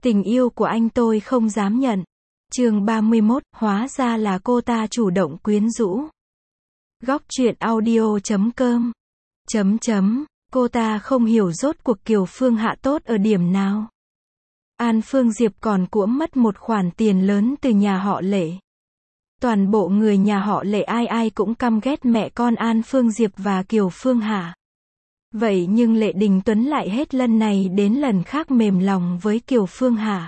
Tình yêu của anh tôi không dám nhận. Chương 31, hóa ra là cô ta chủ động quyến rũ. Góc truyện audio.com. Cô ta không hiểu rốt cuộc Kiều Phương Hạ tốt ở điểm nào. An Phương Diệp còn cuỗm mất một khoản tiền lớn từ nhà họ Lệ. Toàn bộ người nhà họ Lệ ai ai cũng căm ghét mẹ con An Phương Diệp và Kiều Phương Hạ. Vậy nhưng Lệ Đình Tuấn lại hết lần này đến lần khác mềm lòng với Kiều Phương Hạ.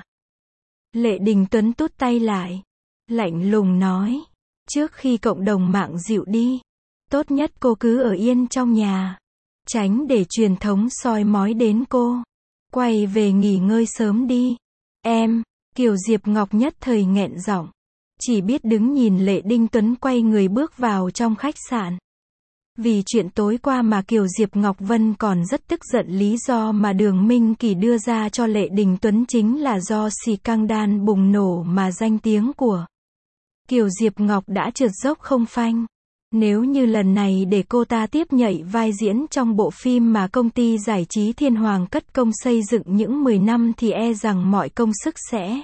Lệ Đình Tuấn tút tay lại, lạnh lùng nói, trước khi cộng đồng mạng dịu đi, tốt nhất cô cứ ở yên trong nhà, tránh để truyền thống soi mói đến cô. Quay về nghỉ ngơi sớm đi. Em, Kiều Diệp Ngọc nhất thời nghẹn giọng, chỉ biết đứng nhìn Lệ Đình Tuấn quay người bước vào trong khách sạn. Vì chuyện tối qua mà Kiều Diệp Ngọc Vân còn rất tức giận, lý do mà Đường Minh Kỳ đưa ra cho Lệ Đình Tuấn chính là do scandal bùng nổ mà danh tiếng của Kiều Diệp Ngọc đã trượt dốc không phanh. Nếu như lần này để cô ta tiếp nhảy vai diễn trong bộ phim mà công ty giải trí Thiên Hoàng cất công xây dựng những 10 năm thì e rằng mọi công sức sẽ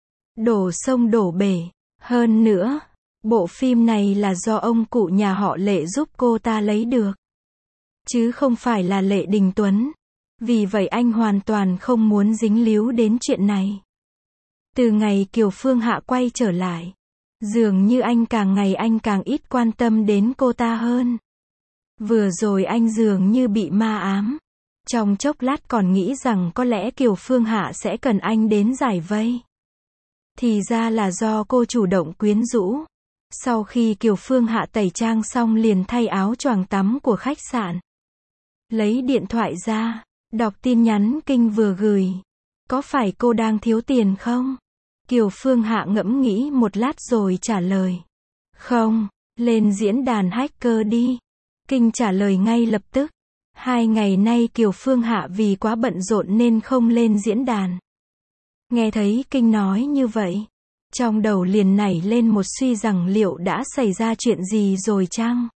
đổ sông đổ bể. Hơn nữa, bộ phim này là do ông cụ nhà họ Lệ giúp cô ta lấy được, chứ không phải là Lệ Đình Tuấn. Vì vậy anh hoàn toàn không muốn dính líu đến chuyện này. Từ ngày Kiều Phương Hạ quay trở lại, dường như anh càng ngày anh càng ít quan tâm đến cô ta hơn. Vừa rồi anh dường như bị ma ám. Trong chốc lát còn nghĩ rằng có lẽ Kiều Phương Hạ sẽ cần anh đến giải vây. Thì ra là do cô chủ động quyến rũ. Sau khi Kiều Phương Hạ tẩy trang xong liền thay áo choàng tắm của khách sạn. Lấy điện thoại ra, đọc tin nhắn Kinh vừa gửi. Có phải cô đang thiếu tiền không? Kiều Phương Hạ ngẫm nghĩ một lát rồi trả lời. Không, lên diễn đàn hacker đi. Kinh trả lời ngay lập tức. 2 ngày nay Kiều Phương Hạ vì quá bận rộn nên không lên diễn đàn. Nghe thấy Kinh nói như vậy, trong đầu liền nảy lên một suy rằng liệu đã xảy ra chuyện gì rồi chăng?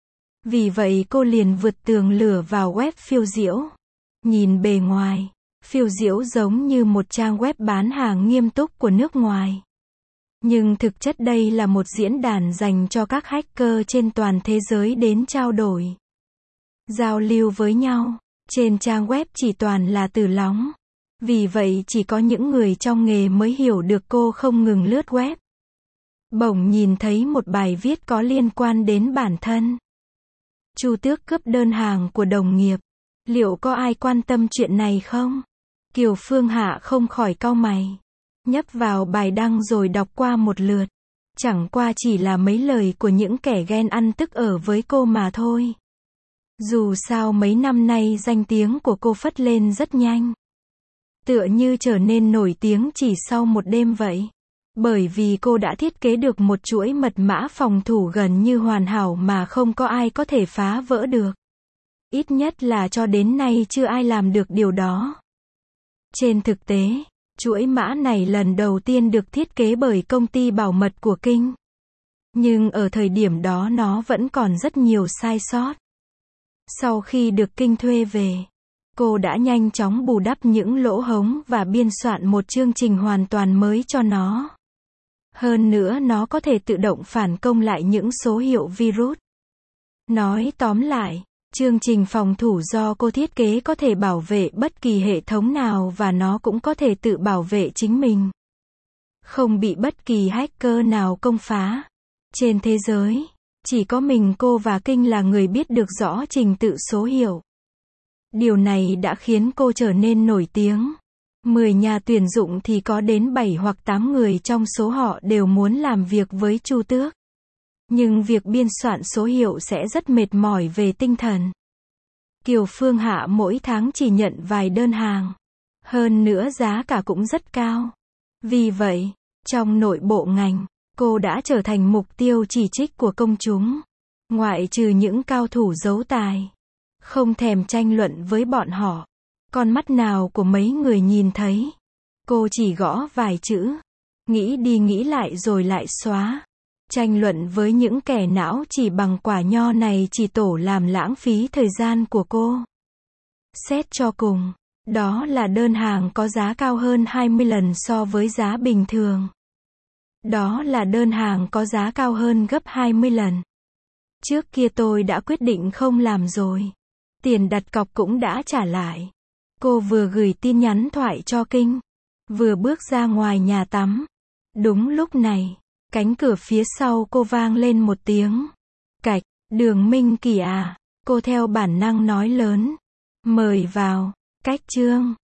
Vì vậy cô liền vượt tường lửa vào web Phiêu Diễu. Nhìn bề ngoài, Phiêu Diễu giống như một trang web bán hàng nghiêm túc của nước ngoài. Nhưng thực chất đây là một diễn đàn dành cho các hacker trên toàn thế giới đến trao đổi, giao lưu với nhau. Trên trang web chỉ toàn là từ lóng. Vì vậy chỉ có những người trong nghề mới hiểu được. Cô không ngừng lướt web, bỗng nhìn thấy một bài viết có liên quan đến bản thân. Chu Tước cướp đơn hàng của đồng nghiệp. Liệu có ai quan tâm chuyện này không? Kiều Phương Hạ không khỏi cau mày, nhấp vào bài đăng rồi đọc qua một lượt. Chẳng qua chỉ là mấy lời của những kẻ ghen ăn tức ở với cô mà thôi. Dù sao mấy năm nay danh tiếng của cô phất lên rất nhanh. Tựa như trở nên nổi tiếng chỉ sau một đêm vậy. Bởi vì cô đã thiết kế được một chuỗi mật mã phòng thủ gần như hoàn hảo mà không có ai có thể phá vỡ được. Ít nhất là cho đến nay chưa ai làm được điều đó. Trên thực tế, chuỗi mã này lần đầu tiên được thiết kế bởi công ty bảo mật của Kinh. Nhưng ở thời điểm đó nó vẫn còn rất nhiều sai sót. Sau khi được Kinh thuê về, cô đã nhanh chóng bù đắp những lỗ hổng và biên soạn một chương trình hoàn toàn mới cho nó. Hơn nữa nó có thể tự động phản công lại những số hiệu virus. Nói tóm lại, chương trình phòng thủ do cô thiết kế có thể bảo vệ bất kỳ hệ thống nào và nó cũng có thể tự bảo vệ chính mình, không bị bất kỳ hacker nào công phá. Trên thế giới, chỉ có mình cô và Kinh là người biết được rõ trình tự số hiệu. Điều này đã khiến cô trở nên nổi tiếng. 10 nhà tuyển dụng thì có đến 7 hoặc 8 người trong số họ đều muốn làm việc với Chu Tước. Nhưng việc biên soạn số hiệu sẽ rất mệt mỏi về tinh thần. Kiều Phương Hạ mỗi tháng chỉ nhận vài đơn hàng. Hơn nữa giá cả cũng rất cao. Vì vậy, trong nội bộ ngành, cô đã trở thành mục tiêu chỉ trích của công chúng. Ngoại trừ những cao thủ giấu tài, không thèm tranh luận với bọn họ. Con mắt nào của mấy người nhìn thấy. Cô chỉ gõ vài chữ, nghĩ đi nghĩ lại rồi lại xóa. Tranh luận với những kẻ não chỉ bằng quả nho này chỉ tổ làm lãng phí thời gian của cô. Xét cho cùng, Đó là đơn hàng có giá cao hơn 20 lần so với giá bình thường. Đó là đơn hàng có giá cao hơn gấp 20 lần. Trước kia tôi đã quyết định không làm rồi. Tiền đặt cọc cũng đã trả lại. Cô vừa gửi tin nhắn thoại cho Kinh, vừa bước ra ngoài nhà tắm. Đúng lúc này, cánh cửa phía sau cô vang lên một tiếng. Cạch, Đường Minh Kỳ à? Cô theo bản năng nói lớn. Mời vào. Cách chương